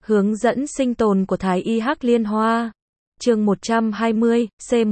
Hướng dẫn sinh tồn của Thái Y Hắc Liên Hoa. Chương 120,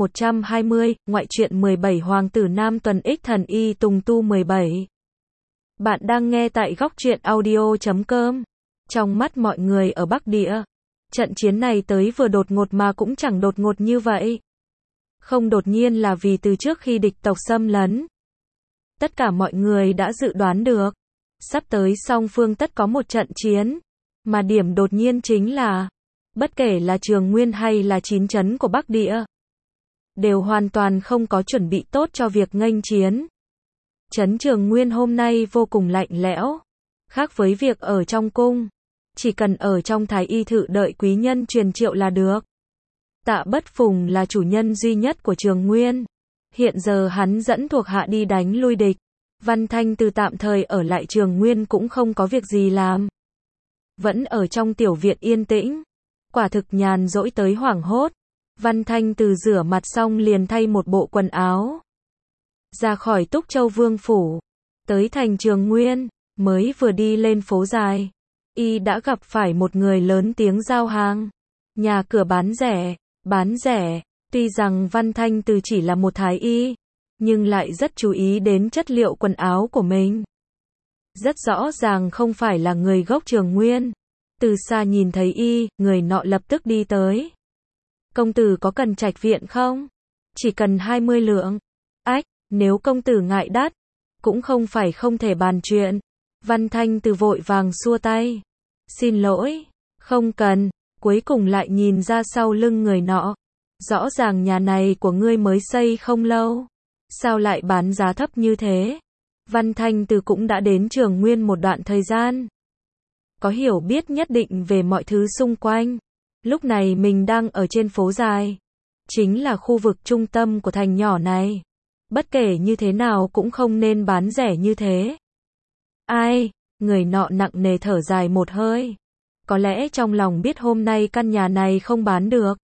C120, ngoại truyện 17 Hoàng tử Nam Tuần Ích Thần Y Tùng Tu 17. Bạn đang nghe tại góc truyện audio.com. Trong mắt mọi người ở Bắc Địa, trận chiến này tới vừa đột ngột mà cũng chẳng đột ngột như vậy. Không đột nhiên là vì từ trước khi địch tộc xâm lấn, tất cả mọi người đã dự đoán được, sắp tới song phương tất có một trận chiến. Mà điểm đột nhiên chính là, bất kể là Trường Nguyên hay là 9 trấn của Bắc Địa, đều hoàn toàn không có chuẩn bị tốt cho việc nghênh chiến. Trấn Trường Nguyên hôm nay vô cùng lạnh lẽo, khác với việc ở trong cung, chỉ cần ở trong Thái Y thự đợi quý nhân truyền triệu là được. Tạ Bất Phùng là chủ nhân duy nhất của Trường Nguyên, hiện giờ hắn dẫn thuộc hạ đi đánh lui địch. Văn Thanh Từ tạm thời ở lại Trường Nguyên cũng không có việc gì làm, vẫn ở trong tiểu viện yên tĩnh, quả thực nhàn rỗi tới hoảng hốt. Văn Thanh Từ rửa mặt xong liền thay một bộ quần áo, ra khỏi Túc Châu Vương phủ, tới thành Trường Nguyên. Mới vừa đi lên phố dài, y đã gặp phải một người lớn tiếng giao hàng. Nhà cửa bán rẻ. Tuy rằng Văn Thanh Từ chỉ là một thái y, nhưng lại rất chú ý đến chất liệu quần áo của mình. Rất rõ ràng không phải là người gốc Trường Nguyên. Từ xa nhìn thấy y, người nọ lập tức đi tới. Công tử có cần trạch viện không? Chỉ cần 20 lượng. Ách, nếu công tử ngại đắt, cũng không phải không thể bàn chuyện. Văn Thanh Từ vội vàng xua tay. Xin lỗi, không cần. Cuối cùng lại nhìn ra sau lưng người nọ. Rõ ràng nhà này của ngươi mới xây không lâu, sao lại bán giá thấp như thế? Văn Thanh Từ cũng đã đến Trường Nguyên một đoạn thời gian, có hiểu biết nhất định về mọi thứ xung quanh. Lúc này mình đang ở trên phố dài, chính là khu vực trung tâm của thành nhỏ này. Bất kể như thế nào cũng không nên bán rẻ như thế. Ai? Người nọ nặng nề thở dài một hơi. Có lẽ trong lòng biết hôm nay căn nhà này không bán được,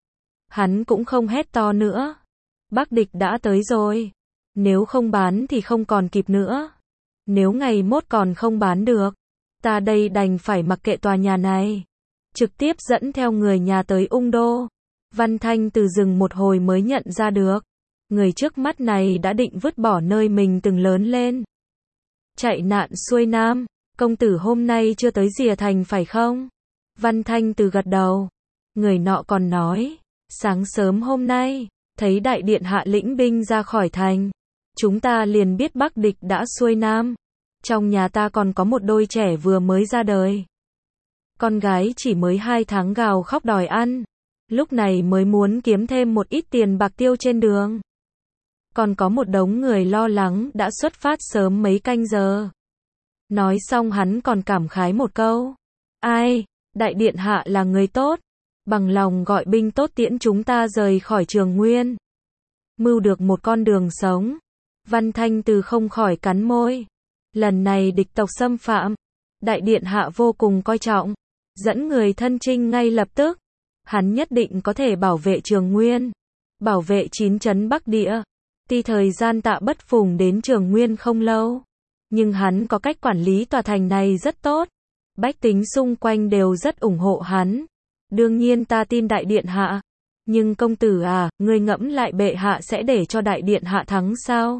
hắn cũng không hét to nữa. Bắc địch đã tới rồi, nếu không bán thì không còn kịp nữa. Nếu ngày mốt còn không bán được, ta đây đành phải mặc kệ tòa nhà này, trực tiếp dẫn theo người nhà tới Ung Đô. Văn Thanh Từ dừng một hồi mới nhận ra được, người trước mắt này đã định vứt bỏ nơi mình từng lớn lên, chạy nạn xuôi nam. Công tử hôm nay chưa tới Rìa Thành phải không? Văn Thanh Từ gật đầu. Người nọ còn nói, sáng sớm hôm nay, thấy đại điện hạ lĩnh binh ra khỏi thành, chúng ta liền biết Bắc địch đã xuôi nam. Trong nhà ta còn có một đôi trẻ vừa mới ra đời, con gái chỉ mới 2 tháng gào khóc đòi ăn, lúc này mới muốn kiếm thêm một ít tiền bạc tiêu trên đường. Còn có một đống người lo lắng đã xuất phát sớm mấy canh giờ. Nói xong hắn còn cảm khái một câu. Ai, đại điện hạ là người tốt, bằng lòng gọi binh tốt tiễn chúng ta rời khỏi Trường Nguyên, mưu được một con đường sống. Văn Thanh Từ không khỏi cắn môi. Lần này địch tộc xâm phạm, đại điện hạ vô cùng coi trọng, dẫn người thân chinh ngay lập tức. Hắn nhất định có thể bảo vệ Trường Nguyên, bảo vệ 9 trấn Bắc Địa. Tuy thời gian Tạ Bất Phùng đến Trường Nguyên không lâu, nhưng hắn có cách quản lý tòa thành này rất tốt. Bách tính xung quanh đều rất ủng hộ hắn. Đương nhiên ta tin đại điện hạ. Nhưng công tử à, ngươi ngẫm lại bệ hạ sẽ để cho đại điện hạ thắng sao?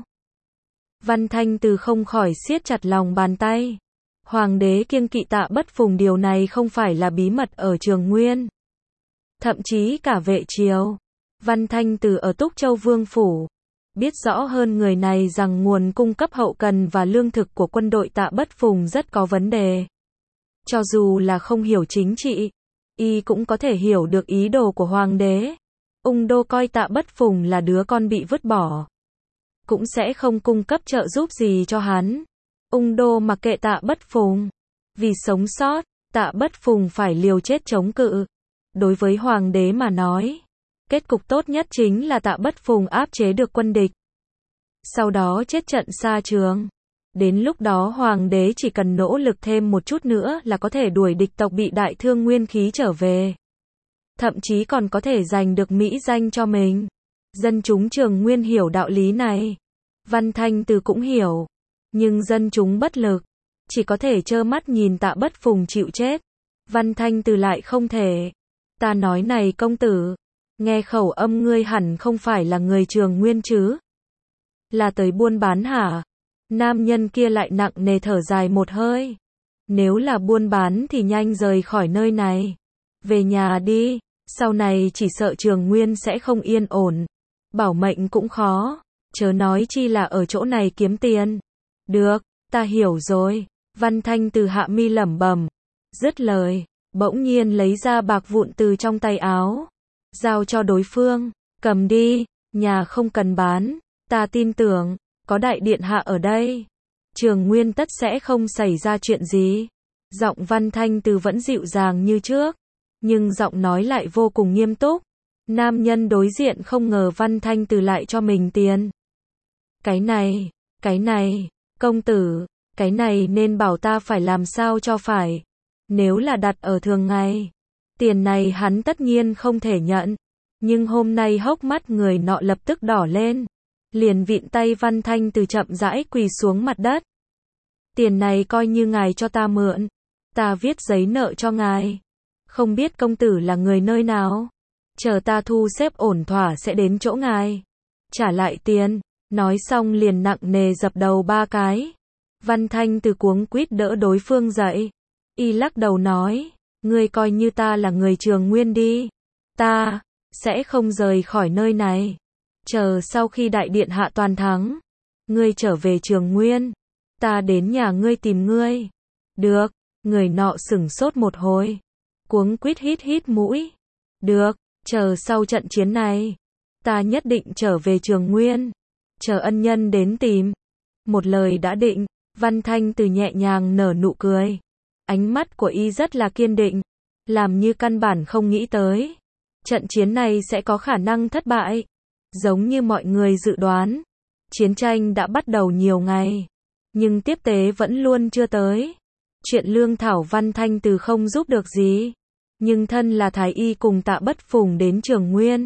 Văn Thanh Từ không khỏi siết chặt lòng bàn tay. Hoàng đế kiêng kỵ Tạ Bất Phùng, điều này không phải là bí mật ở Trường Nguyên. Thậm chí cả vệ triều, Văn Thanh Từ ở Túc Châu Vương phủ, biết rõ hơn người này rằng nguồn cung cấp hậu cần và lương thực của quân đội Tạ Bất Phùng rất có vấn đề. Cho dù là không hiểu chính trị, y cũng có thể hiểu được ý đồ của hoàng đế. Ung Đô coi Tạ Bất Phùng là đứa con bị vứt bỏ, cũng sẽ không cung cấp trợ giúp gì cho hắn. Ung Đô mặc kệ Tạ Bất Phùng, vì sống sót, Tạ Bất Phùng phải liều chết chống cự. Đối với hoàng đế mà nói, kết cục tốt nhất chính là Tạ Bất Phùng áp chế được quân địch, sau đó chết trận xa trường. Đến lúc đó hoàng đế chỉ cần nỗ lực thêm một chút nữa là có thể đuổi địch tộc bị đại thương nguyên khí trở về. Thậm chí còn có thể giành được mỹ danh cho mình. Dân chúng Trường Nguyên hiểu đạo lý này. Văn Thanh Từ cũng hiểu. Nhưng dân chúng bất lực, chỉ có thể trơ mắt nhìn Tạ Bất Phùng chịu chết. Văn Thanh Từ lại không thể. Ta nói này công tử, nghe khẩu âm ngươi hẳn không phải là người Trường Nguyên chứ? Là tới buôn bán hả? Nam nhân kia lại nặng nề thở dài một hơi. Nếu là buôn bán thì nhanh rời khỏi nơi này. Về nhà đi, sau này chỉ sợ Trường Nguyên sẽ không yên ổn. Bảo mệnh cũng khó, chớ nói chi là ở chỗ này kiếm tiền. Được, ta hiểu rồi. Văn Thanh Từ hạ mi lẩm bẩm. Dứt lời, bỗng nhiên lấy ra bạc vụn từ trong tay áo. Giao cho đối phương, cầm đi, nhà không cần bán. Ta tin tưởng, có đại điện hạ ở đây, Trường Nguyên tất sẽ không xảy ra chuyện gì. Giọng Văn Thanh Từ vẫn dịu dàng như trước, nhưng giọng nói lại vô cùng nghiêm túc. Nam nhân đối diện không ngờ Văn Thanh Từ lại cho mình tiền. Cái này, công tử, cái này nên bảo ta phải làm sao cho phải. Nếu là đặt ở thường ngày, tiền này hắn tất nhiên không thể nhận. Nhưng hôm nay hốc mắt người nọ lập tức đỏ lên. Liền vịn tay Văn Thanh Từ chậm rãi quỳ xuống mặt đất. Tiền này coi như ngài cho ta mượn. Ta viết giấy nợ cho ngài. Không biết công tử là người nơi nào. Chờ ta thu xếp ổn thỏa sẽ đến chỗ ngài. Trả lại tiền. Nói xong liền nặng nề dập đầu 3 cái. Văn Thanh Từ cuống quýt đỡ đối phương dậy. Y lắc đầu nói. Ngươi coi như ta là người Trường Nguyên đi. Ta sẽ không rời khỏi nơi này. Chờ sau khi đại điện hạ toàn thắng, ngươi trở về Trường Nguyên, ta đến nhà ngươi tìm ngươi. Được, người nọ sửng sốt một hồi, cuống quýt hít mũi. Được, chờ sau trận chiến này, ta nhất định trở về Trường Nguyên, chờ ân nhân đến tìm. Một lời đã định, Văn Thanh Từ nhẹ nhàng nở nụ cười. Ánh mắt của y rất là kiên định, làm như căn bản không nghĩ tới trận chiến này sẽ có khả năng thất bại. Giống như mọi người dự đoán, chiến tranh đã bắt đầu nhiều ngày, nhưng tiếp tế vẫn luôn chưa tới. Chuyện lương thảo Văn Thanh Từ không giúp được gì, nhưng thân là thái y cùng Tạ Bất Phùng đến Trường Nguyên,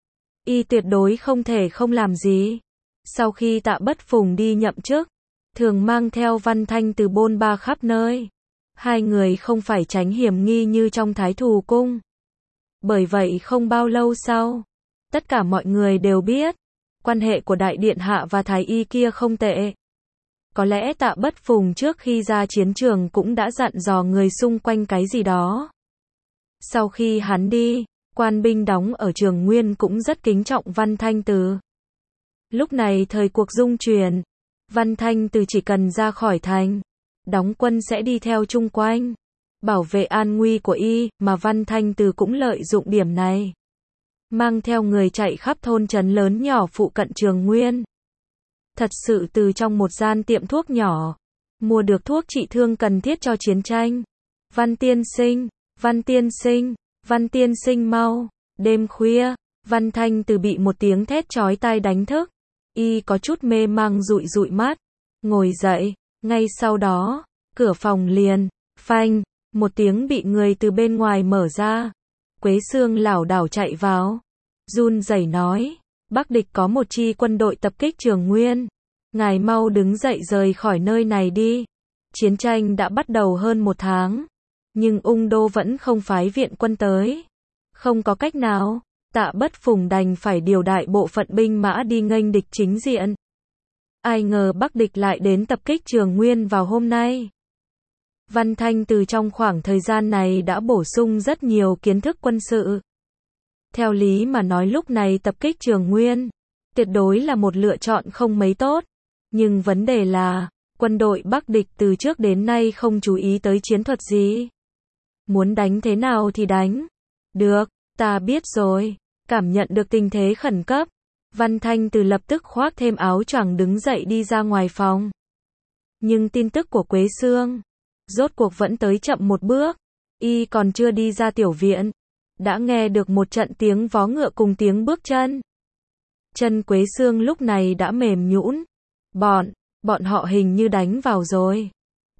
y tuyệt đối không thể không làm gì. Sau khi Tạ Bất Phùng đi nhậm chức, thường mang theo Văn Thanh Từ bôn ba khắp nơi. Hai người không phải tránh hiểm nghi như trong Thái Thù Cung. Bởi vậy không bao lâu sau, tất cả mọi người đều biết, quan hệ của đại điện hạ và thái y kia không tệ. Có lẽ Tạ Bất Phùng trước khi ra chiến trường cũng đã dặn dò người xung quanh cái gì đó. Sau khi hắn đi, quan binh đóng ở Trường Nguyên cũng rất kính trọng Văn Thanh Từ. Lúc này thời cuộc dung chuyển, Văn Thanh Từ chỉ cần ra khỏi thành, đóng quân sẽ đi theo chung quanh, bảo vệ an nguy của y, mà Văn Thanh Từ cũng lợi dụng điểm này. Mang theo người chạy khắp thôn trấn lớn nhỏ phụ cận Trường Nguyên. Thật sự từ trong một gian tiệm thuốc nhỏ, mua được thuốc trị thương cần thiết cho chiến tranh. Văn tiên sinh, Văn tiên sinh, Văn tiên sinh mau. Đêm khuya, Văn Thanh Từ bị một tiếng thét chói tai đánh thức. Y có chút mê mang dụi mắt, ngồi dậy, ngay sau đó, cửa phòng liền, phanh, một tiếng bị người từ bên ngoài mở ra. Quế Sương lảo đảo chạy vào, run rẩy nói, Bắc địch có một chi quân đội tập kích Trường Nguyên, ngài mau đứng dậy rời khỏi nơi này đi. Chiến tranh đã bắt đầu hơn 1 tháng, nhưng Ung Đô vẫn không phái viện quân tới. Không có cách nào, Tạ Bất Phùng đành phải điều đại bộ phận binh mã đi nghênh địch chính diện. Ai ngờ Bắc địch lại đến tập kích Trường Nguyên vào hôm nay. Văn Thanh Từ trong khoảng thời gian này đã bổ sung rất nhiều kiến thức quân sự. Theo lý mà nói lúc này tập kích Trường Nguyên, tuyệt đối là một lựa chọn không mấy tốt. Nhưng vấn đề là, quân đội Bắc địch từ trước đến nay không chú ý tới chiến thuật gì. Muốn đánh thế nào thì đánh. Được, ta biết rồi. Cảm nhận được tình thế khẩn cấp, Văn Thanh Từ lập tức khoác thêm áo choàng đứng dậy đi ra ngoài phòng. Nhưng tin tức của Quế Sương rốt cuộc vẫn tới chậm một bước. Y còn chưa đi ra tiểu viện, đã nghe được một trận tiếng vó ngựa cùng tiếng bước chân. Chân Quế Sương lúc này đã mềm nhũn. Bọn họ hình như đánh vào rồi.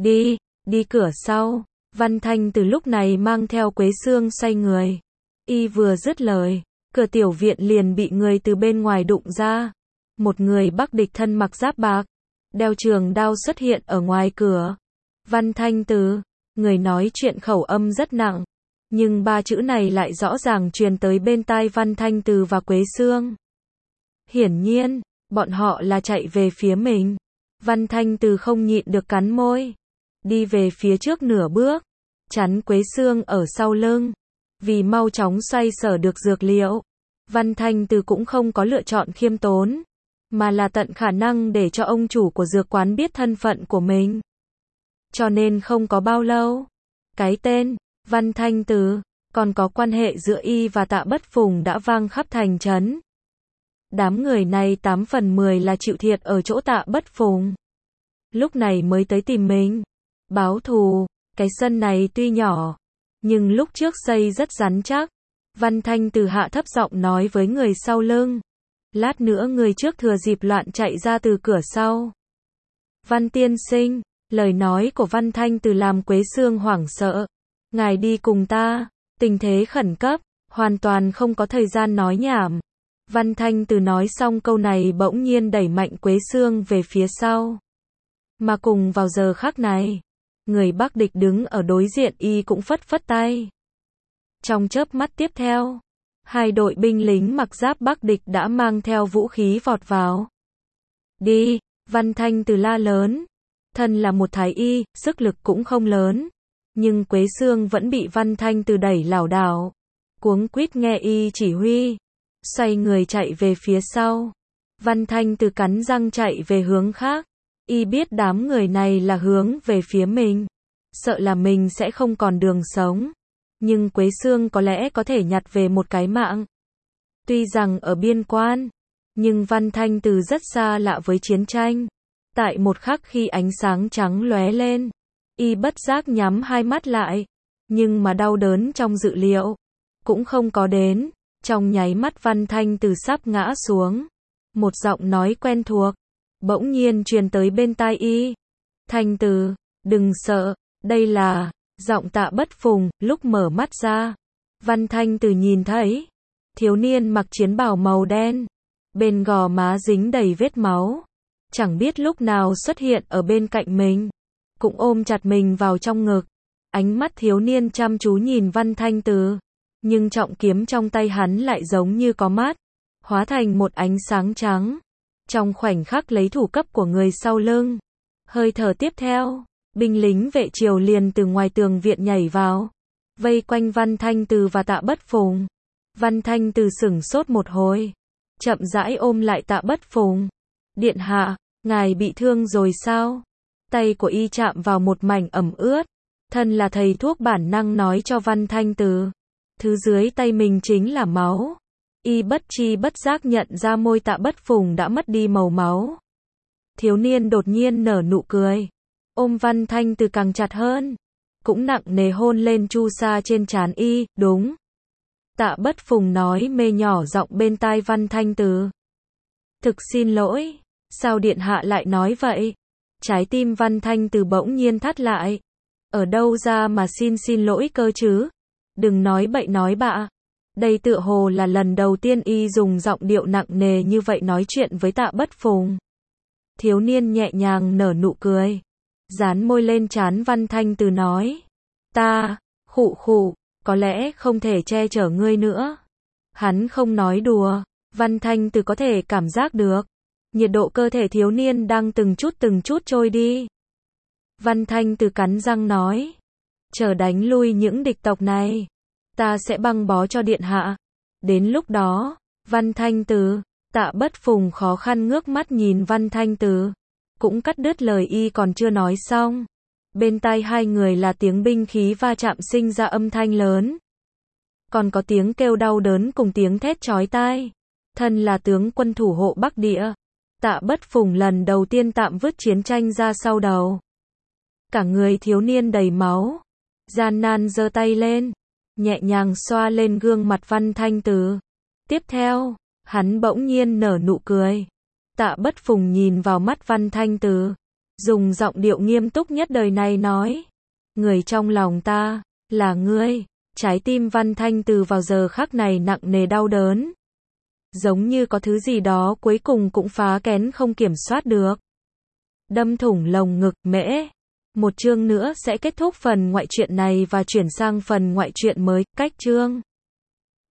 Đi cửa sau. Văn Thanh Từ lúc này mang theo Quế Sương xoay người. Y vừa dứt lời, cửa tiểu viện liền bị người từ bên ngoài đụng ra. Một người Bắc địch thân mặc giáp bạc, đeo trường đao xuất hiện ở ngoài cửa. Văn Thanh Từ, Người nói chuyện khẩu âm rất nặng, nhưng ba chữ này lại rõ ràng truyền tới bên tai Văn Thanh Từ và Quế Sương. Hiển nhiên, bọn họ là chạy về phía mình. Văn Thanh Từ không nhịn được cắn môi, đi về phía trước nửa bước, chắn Quế Sương ở sau lưng. Vì mau chóng xoay sở được dược liệu, Văn Thanh Từ cũng không có lựa chọn khiêm tốn, mà là tận khả năng để cho ông chủ của dược quán biết thân phận của mình. Cho nên không có bao lâu, cái tên Văn Thanh Từ, còn có quan hệ giữa y và Tạ Bất Phùng đã vang khắp thành trấn. Đám người này 8 phần 10 là chịu thiệt ở chỗ Tạ Bất Phùng. Lúc này mới tới tìm mình, báo thù. Cái sân này tuy nhỏ, nhưng lúc trước xây rất rắn chắc. Văn Thanh Từ hạ thấp giọng nói với người sau lưng. Lát nữa người trước thừa dịp loạn chạy ra từ cửa sau. Văn tiên sinh, lời nói của Văn Thanh Từ làm Quế Sương hoảng sợ. Ngài đi cùng ta, tình thế khẩn cấp, hoàn toàn không có thời gian nói nhảm. Văn Thanh Từ nói xong câu này bỗng nhiên đẩy mạnh Quế Sương về phía sau. Mà cùng vào giờ khắc này, người Bắc địch đứng ở đối diện y cũng phất phất tay. Trong chớp mắt tiếp theo, hai đội binh lính mặc giáp Bắc địch đã mang theo vũ khí vọt vào. Đi, Văn Thanh Từ la lớn. Thân là một thái y, sức lực cũng không lớn. Nhưng Quế Sương vẫn bị Văn Thanh Từ đẩy lảo đảo. Cuống quýt nghe y chỉ huy. Xoay người chạy về phía sau. Văn Thanh Từ cắn răng chạy về hướng khác. Y biết đám người này là hướng về phía mình. Sợ là mình sẽ không còn đường sống. Nhưng Quế Sương có lẽ có thể nhặt về một cái mạng. Tuy rằng ở biên quan, nhưng Văn Thanh Từ rất xa lạ với chiến tranh. Tại một khắc khi ánh sáng trắng lóe lên, y bất giác nhắm hai mắt lại. Nhưng mà đau đớn trong dự liệu cũng không có đến. Trong nháy mắt Văn Thanh Từ sắp ngã xuống. Một giọng nói quen thuộc bỗng nhiên truyền tới bên tai y. Thanh Từ, đừng sợ, đây là giọng Tạ Bất Phùng. Lúc mở mắt ra, Văn Thanh Từ nhìn thấy thiếu niên mặc chiến bào màu đen, bên gò má dính đầy vết máu, chẳng biết lúc nào xuất hiện ở bên cạnh mình, cũng ôm chặt mình vào trong ngực. Ánh mắt thiếu niên chăm chú nhìn Văn Thanh Từ, nhưng trọng kiếm trong tay hắn lại giống như có mắt, hóa thành một ánh sáng trắng. Trong khoảnh khắc lấy thủ cấp của người sau lưng, hơi thở tiếp theo, binh lính vệ triều liền từ ngoài tường viện nhảy vào, vây quanh Văn Thanh Từ và Tạ Bất Phùng. Văn Thanh Từ sửng sốt một hồi, chậm rãi ôm lại Tạ Bất Phùng. Điện hạ, ngài bị thương rồi sao? Tay của y chạm vào một mảnh ẩm ướt. Thân là thầy thuốc bản năng nói cho Văn Thanh Từ, thứ dưới tay mình chính là máu. Y bất chi bất giác nhận ra môi Tạ Bất Phùng đã mất đi màu máu. Thiếu niên đột nhiên nở nụ cười, ôm Văn Thanh Từ càng chặt hơn, cũng nặng nề hôn lên chu sa trên trán y. Đúng, Tạ Bất Phùng nói mê nhỏ giọng bên tai Văn Thanh Từ. Thực xin lỗi, sao điện hạ lại nói vậy? Trái tim Văn Thanh Từ bỗng nhiên thắt lại. Ở đâu ra mà xin lỗi cơ chứ? Đừng nói bậy nói bạ. Đây tựa hồ là lần đầu tiên y dùng giọng điệu nặng nề như vậy nói chuyện với Tạ Bất Phùng. Thiếu niên nhẹ nhàng nở nụ cười, dán môi lên trán Văn Thanh Từ nói. Ta, khụ khụ, có lẽ không thể che chở ngươi nữa. Hắn không nói đùa, Văn Thanh Từ có thể cảm giác được. Nhiệt độ cơ thể thiếu niên đang từng chút trôi đi. Văn Thanh Từ cắn răng nói. Chờ đánh lui những địch tộc này, ta sẽ băng bó cho điện hạ. Đến lúc đó, Văn Thanh Từ, Tạ Bất Phùng khó khăn ngước mắt nhìn Văn Thanh Từ, cũng cắt đứt lời y còn chưa nói xong. Bên tai hai người là tiếng binh khí va chạm sinh ra âm thanh lớn. Còn có tiếng kêu đau đớn cùng tiếng thét chói tai. Thân là tướng quân thủ hộ Bắc Địa, Tạ Bất Phùng lần đầu tiên tạm vứt chiến tranh ra sau đầu. Cả người thiếu niên đầy máu, gian nan giơ tay lên, nhẹ nhàng xoa lên gương mặt Văn Thanh Từ. Tiếp theo, hắn bỗng nhiên nở nụ cười. Tạ Bất Phùng nhìn vào mắt Văn Thanh Từ, dùng giọng điệu nghiêm túc nhất đời này nói. Người trong lòng ta, là ngươi. Trái tim Văn Thanh Từ vào giờ khắc này nặng nề đau đớn. Giống như có thứ gì đó cuối cùng cũng phá kén không kiểm soát được. Đâm thủng lồng ngực. Một chương nữa sẽ kết thúc phần ngoại truyện này và chuyển sang phần ngoại truyện mới. Cách chương